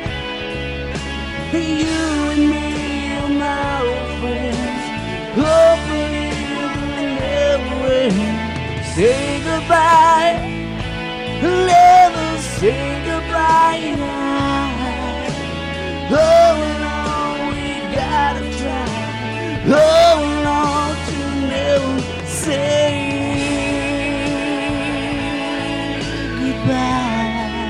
You and me are my old friends, hoping you'll never say goodbye. Never say goodbye. Hold on, we gotta try. Hold on to never say goodbye.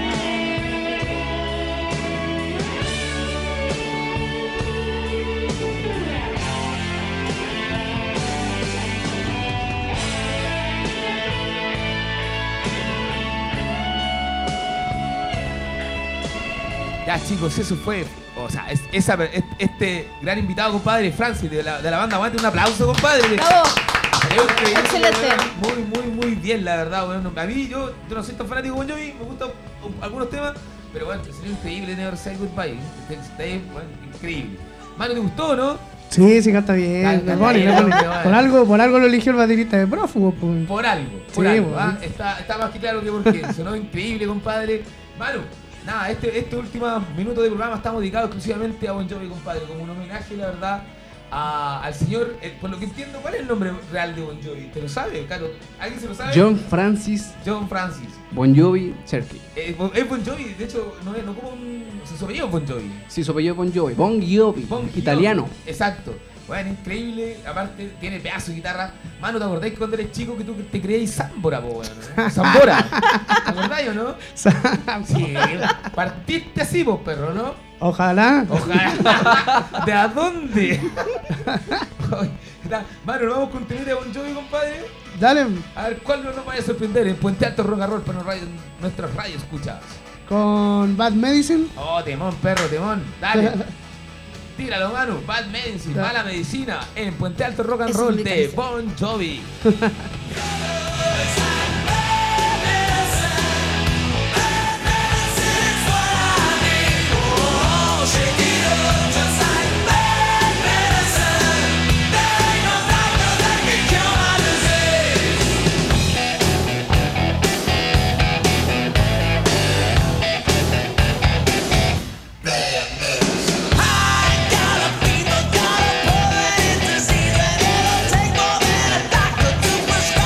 Ya, chicos, eso fue. O sea, es- esa, es- este gran invitado, compadre, Francis, de la, de la banda Aguante. Un aplauso, compadre. ¡Bravo! Salió increíble, Excelente. weón. Muy, muy, muy bien, la verdad, weón. A mí, yo, yo no soy tan fanático de Bon Jovi, me gustan um, algunos temas, pero bueno, salió increíble Never Say Goodbye. Está, está, bueno, increíble. Mano, ¿te gustó o no? Sí, sí, canta bien. Canta le pone, bien, le pone. hombre, vale. Por algo, por algo lo eligió el baterista de Prófugo, pues. Por algo, por Sí, algo. pues. ¿ah? Está, está más que claro que porque sonó increíble, compadre. Manu, nada, este, este último minuto de programa estamos dedicados exclusivamente a Bon Jovi, compadre, como un homenaje, la verdad, a- al señor, eh, por lo que entiendo, ¿cuál es el nombre real de Bon Jovi? ¿Te lo sabe, Caro? ¿Alguien se lo sabe? John Francis John Francis. Bon Jovi Cherky. Eh, Bon- es Bon Jovi, de hecho, no es no como un... Se apellido Bon Jovi. Sí, su apellido Bon Jovi. Bon Jovi. Bon Jovi. Italiano. Exacto. Bueno, increíble. Aparte, tiene pedazo de guitarra. Mano, ¿te acordáis que cuando eres chico que tú te creías Zambora, po, weón? ¿no? Zambora. ¿Te acordáis o no? Sí. Partiste así, vos, perro, ¿no? Ojalá. Ojalá. ¿De a dónde? Oye, está- Mano, nos vamos con un temita de Bon Jovi, compadre. Dale, A ver, ¿cuál no nos vaya a sorprender en Puente Alto Rock and Roll para radio, nuestros radios escuchados? con Bad Medicine. Oh, temón, perro, temón. Dale. Tíralo, Manu. Bad Medicine, Da- mala medicina. En Puente Alto Rock and Esa es Roll mi de canción. Bon Jovi. Disease and it'll take more than a doctor to prescribe.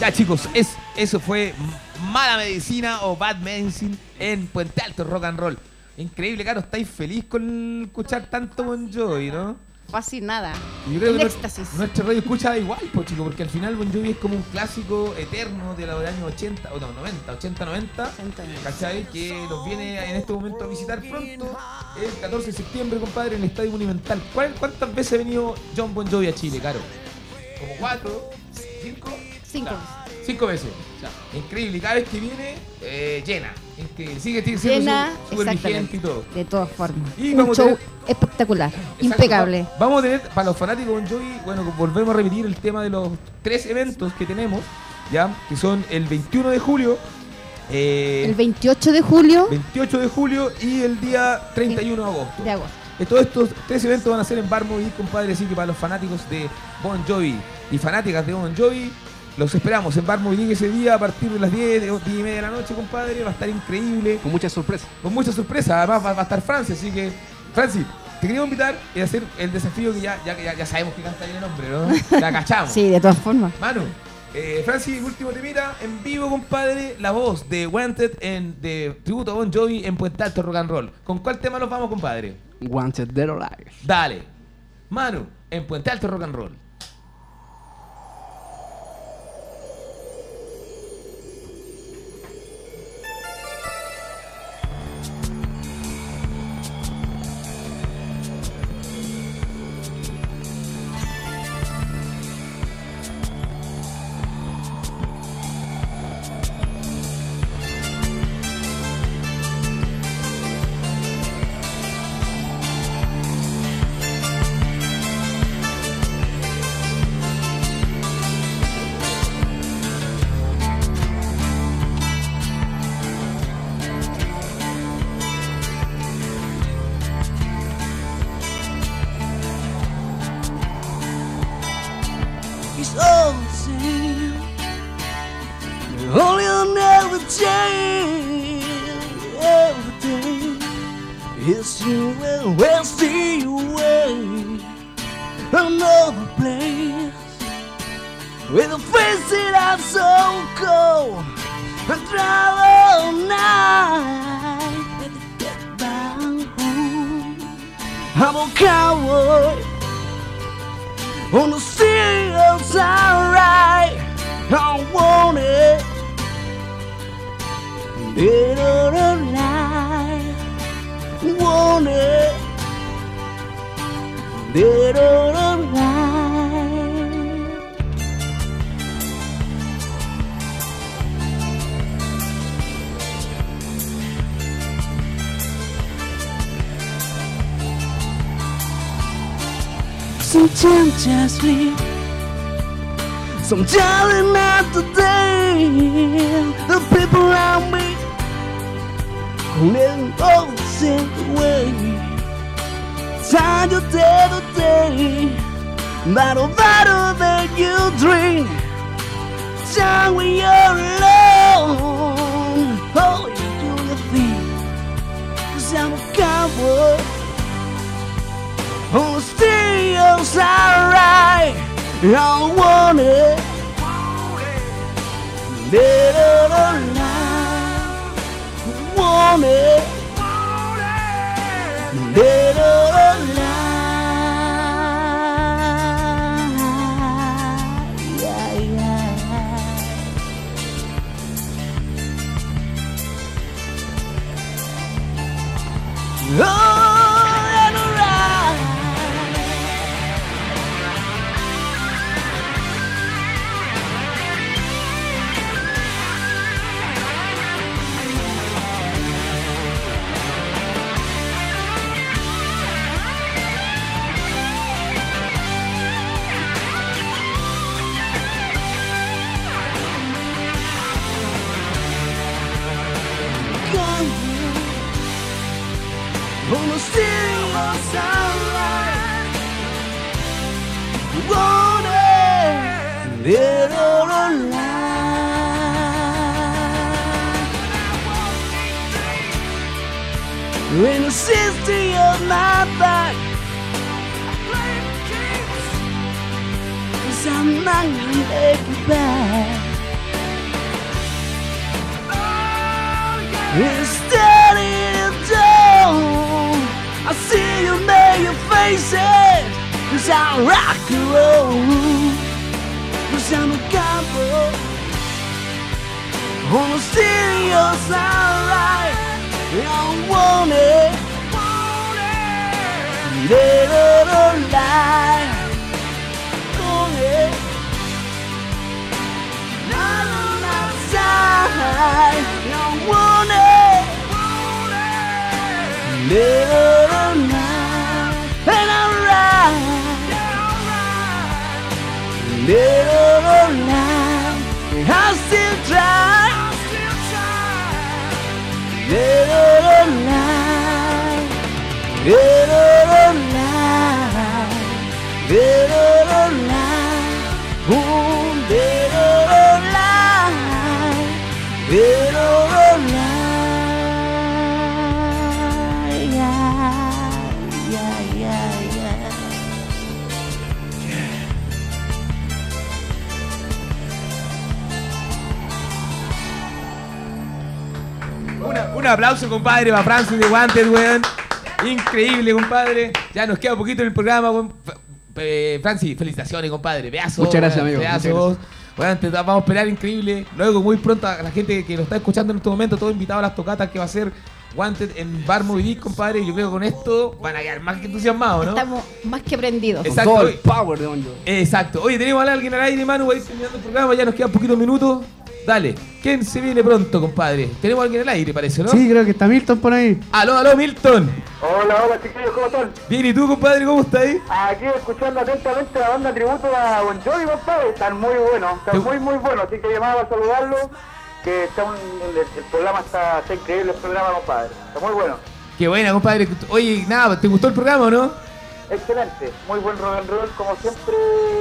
Ya, chicos, es, eso fue Mala Medicina o Bad Medicine en Puente Alto Rock and Roll. Increíble, Caro, estáis feliz con escuchar tanto Bon Jovi, ¿no? Fascinada. Yo creo El que éxtasis. nuestra radio escucha igual, pues, chico, porque al final Bon Jovi es como un clásico eterno de los años ochenta, o no, noventa, ochenta, noventa, ¿cachai? Que nos viene en este momento a visitar pronto, el catorce de septiembre, compadre, en el Estadio Monumental. ¿Cuál- ¿Cuántas veces ha venido John Bon Jovi a Chile, Caro? ¿Como cuatro? ¿Cinco? Cinco. Claro, cinco veces. Increíble, y cada vez que viene, eh, llena. Increíble. Sigue siendo Llena, su- súper vigente exactamente. y todo. De todas formas. Y Un vamos a show tener- espectacular. Exacto. Impecable. Va- Vamos a tener, para los fanáticos de Bon Jovi, bueno, volvemos a repetir el tema de los tres eventos que tenemos, ya, que son el veintiuno de julio, eh, El veintiocho de julio veintiocho de julio y el día treinta y uno de agosto. de agosto. Eh, Todos estos tres eventos van a ser en Bar Movie, compadre, así que para los fanáticos de Bon Jovi y fanáticas de Bon Jovi, los esperamos en Bar Movie ese día a partir de las diez, diez y media de la noche, compadre, va a estar increíble. Con mucha sorpresa. Con mucha sorpresa, además va, va a estar Francis, así que, Francis, te quería invitar y hacer el desafío que ya, ya, ya, ya sabemos que canta bien el nombre, ¿no? La cachamos. Sí, de todas formas. Manu, eh, Francis, último temita, en vivo, compadre, la voz de Wanted en, de tributo a Bon Jovi en Puente Alto Rock and Roll. ¿Con cuál tema nos vamos, compadre? Wanted Dead or Alive. Dale. Manu, en Puente Alto Rock and Roll. It's all the same. Only you'll never change. Every day is you and we'll see you away. Another place with a face that I'm so cold. And drive all night and get back home. I'm a cowboy on the steel side, right? I want it. Dead or alive, want it. Dead or alive. Sometimes I sleep, sometimes not today. The people around me live all the same way. Time to day to day, battle better than you dream. Time when you're alone, oh, you do your thing. 'Cause I'm a cowboy. Oh, steel side, right? I want it. Dead or alive, want it. Dead or alive, yeah, yeah. Oh, and alright. On the steel sunlight, want it, dead or alive. When the sixty of my back, 'cause I'm not gonna take you back. Instead it's down. I see you make your faces. Cause I rock and roll. Cause I'm a cowboy. On a serious alright. I want it. Little light. Want it. Not outside. I want it. Little light. And alright. Little light. I still try. Little light. Little light. Little light. Oh, little light. Little light. Yeah, yeah, yeah, yeah. Una- un aplauso, compadre, para Francis de Wanted, weón. Increíble, compadre. Ya nos queda un poquito en el programa, weón. F- eh, Francis, felicitaciones, compadre. Pedazo. Muchas gracias, weón, amigo. pedazo Muchas voz. Weón, te vamos a esperar increíble. Luego, muy pronto, a la gente que lo está escuchando en este momento, todo invitado a las tocatas que va a ser Wanted en Bar Moby Dick, compadre. Yo creo que con esto van a quedar más que entusiasmados, ¿no? Estamos más que prendidos. Es- Con Exacto, todo el oye. power de Bon Jovi. Exacto. Oye, tenemos a alguien al aire, Manu, va a ir terminando el programa, ya nos quedan poquitos minutos. Dale, ¿quién se viene pronto, compadre? Tenemos a alguien al aire, parece, ¿no? Sí, creo que está Milton por ahí. Aló, aló, Milton. Hola, hola chiquillos, ¿cómo están? Bien, ¿y tú, compadre, cómo estás ahí? Aquí escuchando atentamente la banda tributo a Bon Jovi, compadre. Están muy buenos, están ¿Te- muy muy buenos. Así que llamaba para saludarlos. Que está un, el, el programa está, está increíble, el programa, compadre. Está muy bueno. Qué buena, compadre. Oye, nada, ¿te gustó el programa o no? Excelente, muy buen rock and roll, como siempre,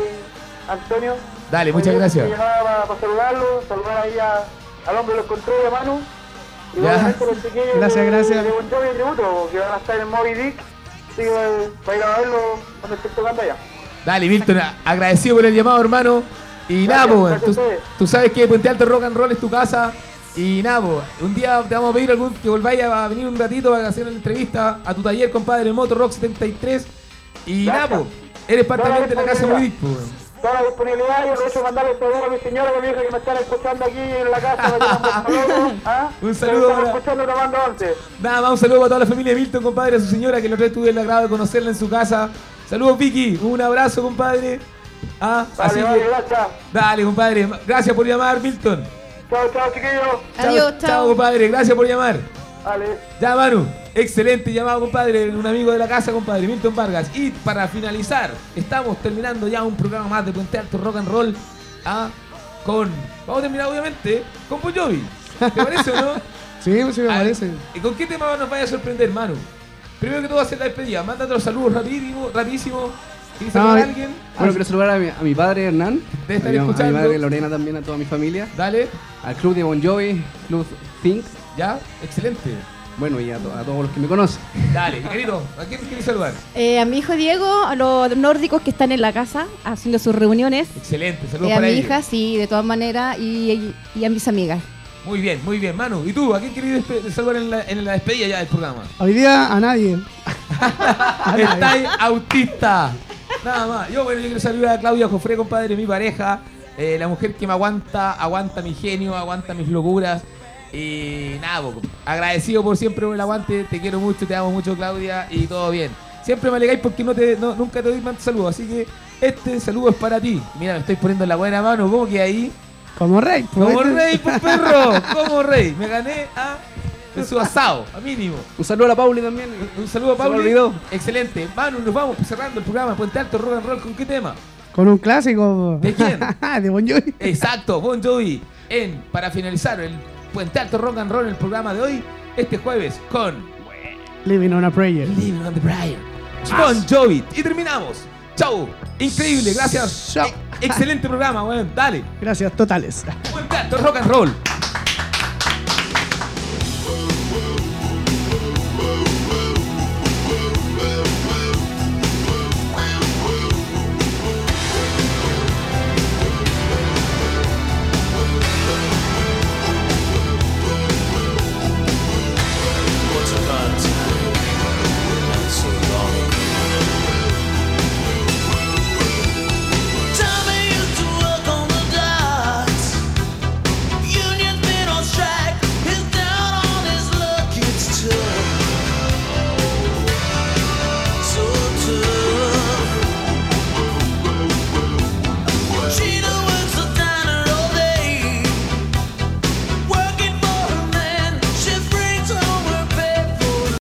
Antonio. Dale, Muy muchas bien, gracias. así que llamaba para, para saludarlo, saludar ahí a, al hombre de los controles, a Manu. Y Ya. obviamente los chiquillos Gracias, de, gracias. de Bon Jovi tributo, que van a estar en Moby Dick. Así que para ir a verlo cuando esté tocando allá. Dale, Milton, a- agradecido por el llamado, hermano. Y Gracias, nada, pues, gracias tú, a ustedes. tú sabes que Puente Alto Rock and Roll es tu casa. Y nada, pues, un día te vamos a pedir algún, que volváis a venir un ratito para hacer una entrevista a tu taller, compadre, Moto Rock setenta y tres. Y nada, Gracias. pues, eres parte Toda la también de la casa disponibilidad. Moby Dick, pues. Toda la disponibilidad y aprovecho de mandarle saludos a mi señora que me dijo que me están escuchando aquí en la casa. Me llaman por saludo, ¿ah? Un Que saludo me están para- escuchando tomando once. Nada más, un saludo para toda la familia de Milton, compadre, a su señora, que la otra vez tuve el agrado de conocerla en su casa. Saludos, Vicky, un abrazo, compadre. Ah, Vale, así vale, que, gracias. dale, compadre, gracias por llamar, Milton. Chao, chao, chiquillos. Adiós, Chao, chao. compadre, gracias por llamar. Vale. Ya, Manu, excelente llamado, compadre, un amigo de la casa, compadre, Milton Vargas. Y para finalizar, estamos terminando ya un programa más de Puente Alto Rock and Roll. Ah, con, vamos a terminar obviamente con Bon Jovi. ¿Te parece o no? Sí, sí me Ah, parece. ¿Y con qué tema nos vaya a sorprender, Manu? Primero que todo, hacer la despedida. Mándate los saludos rapidísimo, rapidísimo. ¿Quieres No, saludar a eh, alguien? Bueno, quiero saludar a mi, a mi padre Hernán, Debe estar a mi, a mi escuchando. madre Lorena también, a toda mi familia, Dale, al club de Bon Jovi, Club Think, ya, excelente. bueno, y a, to- a todos los que me conocen. Dale, querido, ¿a quién quieres saludar? Eh, a mi hijo Diego, a los nórdicos que están en la casa haciendo sus reuniones. Excelente, saludos Eh, a para mi ellos. hija, sí, de todas maneras, y, y a mis amigas. Muy bien, muy bien, Manu. ¿Y tú, a quién quieres despe- saludar en la, en la despedida ya del programa? Hoy día a nadie. Estáis autista. Nada más. Yo, bueno, yo quiero saludar a Claudia Jofré, compadre, mi pareja. eh, la mujer que me aguanta, aguanta mi genio, aguanta mis locuras. Y nada, po, agradecido por siempre por el aguante. Te quiero mucho, te amo mucho, Claudia. Y todo bien. Siempre me alegáis porque no te, no- nunca te doy más saludos. Así que este saludo es para ti. Mira, me estoy poniendo en la buena mano. ¿Cómo que ahí? Como rey. pues, Como ¿viste? rey, pues perro. Como rey. Me gané a de su asado, a mínimo. Un saludo a la Pauli también. Un saludo a Se me Pablo. olvidó. Excelente. Manu, nos vamos cerrando el programa Puente Alto Rock and Roll. ¿Con qué tema? Con un clásico. ¿De quién? De Bon Jovi. Exacto, Bon Jovi. En, para finalizar el Puente Alto Rock and Roll, el programa de hoy, este jueves, con Living on a Prayer. Living on the Briar. Bon Jovi. Y terminamos. Chau. Increíble, gracias. Chau. E- excelente programa, weón. Dale. Gracias totales. Puente Alto Rock and Roll.